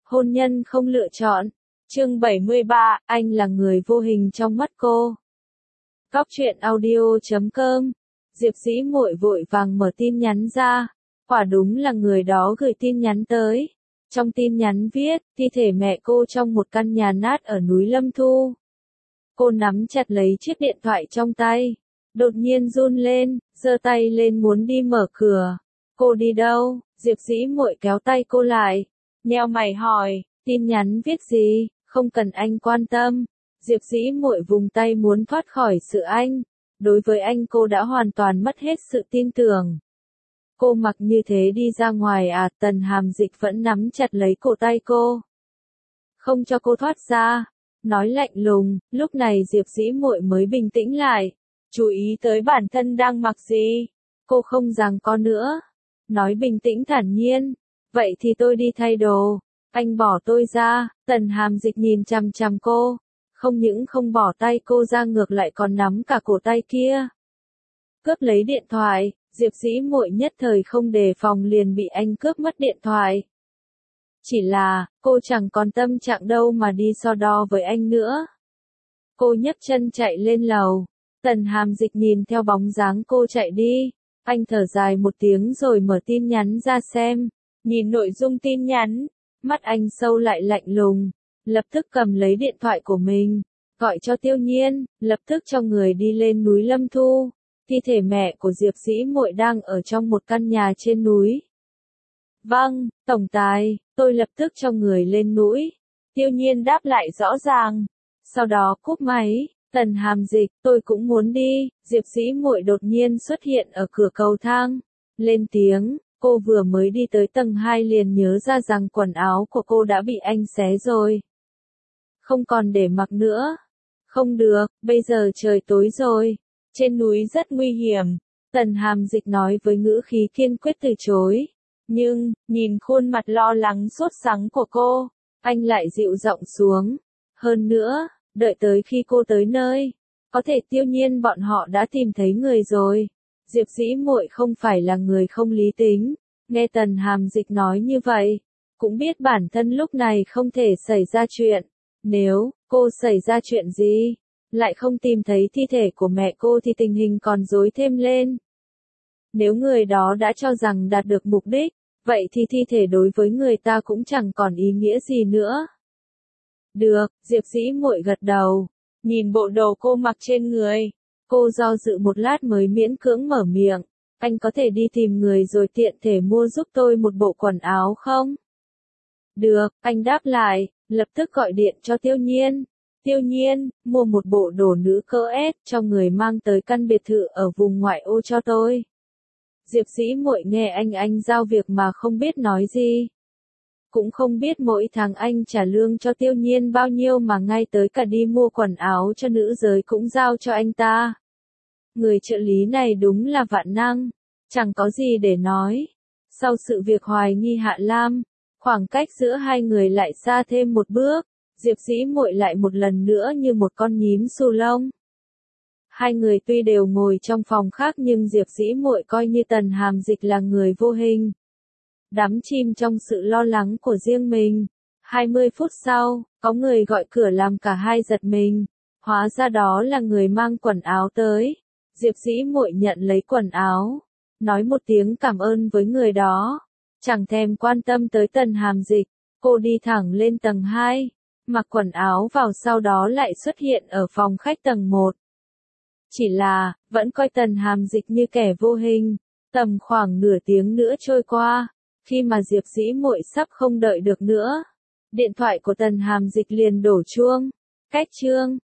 Hôn nhân không lựa chọn. Chương 73, anh là người vô hình trong mắt cô. Góc truyện audio.com. Diệp Dĩ Muội vội vàng mở tin nhắn ra. Quả đúng là người đó gửi tin nhắn tới. Trong tin nhắn viết, thi thể mẹ cô trong một căn nhà nát ở núi Lâm Thu. Cô nắm chặt lấy chiếc điện thoại trong tay. Đột nhiên run lên, giơ tay lên muốn đi mở cửa. Cô đi đâu? Diệp Dĩ Muội kéo tay cô lại. Nheo mày hỏi, tin nhắn viết gì? Không cần anh quan tâm. Diệp Dĩ Muội vùng tay muốn thoát khỏi sự anh. Đối với anh cô đã hoàn toàn mất hết sự tin tưởng. Cô mặc như thế đi ra ngoài à? Tần Hàm Dịch vẫn nắm chặt lấy cổ tay cô. Không cho cô thoát ra. Nói lạnh lùng, lúc này Diệp Dĩ Muội mới bình tĩnh lại. Chú ý tới bản thân đang mặc gì. Cô không giằng co nữa. Nói bình tĩnh thản nhiên. Vậy thì tôi đi thay đồ. Anh bỏ tôi ra. Tần Hàm Dịch nhìn chằm chằm cô. Không những không bỏ tay cô ra ngược lại còn nắm cả cổ tay kia. Cướp lấy điện thoại. Diệp Dĩ Muội nhất thời không đề phòng liền bị anh cướp mất điện thoại. Chỉ là, cô chẳng còn tâm trạng đâu mà đi so đo với anh nữa. Cô nhấc chân chạy lên lầu. Tần Hàm Dịch nhìn theo bóng dáng cô chạy đi. Anh thở dài một tiếng rồi mở tin nhắn ra xem. Nhìn nội dung tin nhắn. Mắt anh sâu lại lạnh lùng. Lập tức cầm lấy điện thoại của mình. Gọi cho Tiêu Nhiên. Lập tức cho người đi lên núi Lâm Thu. Thi thể mẹ của Diệp Dĩ Muội đang ở trong một căn nhà trên núi. Vâng, tổng tài, tôi lập tức cho người lên núi. Tiêu Nhiên đáp lại rõ ràng. Sau đó cúp máy. Tần Hàm Dịch, tôi cũng muốn đi. Diệp Dĩ Muội đột nhiên xuất hiện ở cửa cầu thang. Lên tiếng, cô vừa mới đi tới tầng 2 liền nhớ ra rằng quần áo của cô đã bị anh xé rồi. Không còn để mặc nữa. Không được, bây giờ trời tối rồi. Trên núi rất nguy hiểm. Tần Hàm Dịch nói với ngữ khí kiên quyết từ chối. Nhưng, nhìn khuôn mặt lo lắng sốt sắng của cô, anh lại dịu giọng xuống. Hơn nữa, đợi tới khi cô tới nơi, có thể Tiêu Nhiên bọn họ đã tìm thấy người rồi. Diệp Dĩ Muội không phải là người không lý tính. Nghe Tần Hàm Dịch nói như vậy, cũng biết bản thân lúc này không thể xảy ra chuyện. Nếu cô xảy ra chuyện gì, lại không tìm thấy thi thể của mẹ cô thì tình hình còn rối thêm lên. Nếu người đó đã cho rằng đạt được mục đích, vậy thì thi thể đối với người ta cũng chẳng còn ý nghĩa gì nữa. Được, Diệp Dĩ Muội gật đầu. Nhìn bộ đồ cô mặc trên người. Cô do dự một lát mới miễn cưỡng mở miệng. Anh có thể đi tìm người rồi tiện thể mua giúp tôi một bộ quần áo không? Được, anh đáp lại, lập tức gọi điện cho Tiêu Nhiên. Tiêu Nhiên, mua một bộ đồ nữ cỡ S cho người mang tới căn biệt thự ở vùng ngoại ô cho tôi. Diệp Dĩ Muội nghe anh giao việc mà không biết nói gì. Cũng không biết mỗi tháng anh trả lương cho Tiêu Nhiên bao nhiêu mà ngay tới cả đi mua quần áo cho nữ giới cũng giao cho anh ta. Người trợ lý này đúng là vạn năng, chẳng có gì để nói. Sau sự việc hoài nghi Hạ Lam, khoảng cách giữa hai người lại xa thêm một bước. Diệp Dĩ Muội lại một lần nữa như một con nhím xù lông. Hai người tuy đều ngồi trong phòng khác nhưng Diệp Dĩ Muội coi như Tần Hàm Dịch là người vô hình. Đắm chìm trong sự lo lắng của riêng mình. 20 phút sau, có người gọi cửa làm cả hai giật mình. Hóa ra đó là người mang quần áo tới. Diệp Dĩ Muội nhận lấy quần áo. Nói một tiếng cảm ơn với người đó. Chẳng thèm quan tâm tới Tần Hàm Dịch. Cô đi thẳng lên tầng 2. Mặc quần áo vào sau đó lại xuất hiện ở phòng khách tầng 1. Chỉ là, vẫn coi Tần Hàm Dịch như kẻ vô hình. Tầm khoảng nửa tiếng nữa trôi qua, khi mà Diệp Dĩ Muội sắp không đợi được nữa, điện thoại của Tần Hàm Dịch liền đổ chuông. Cách chương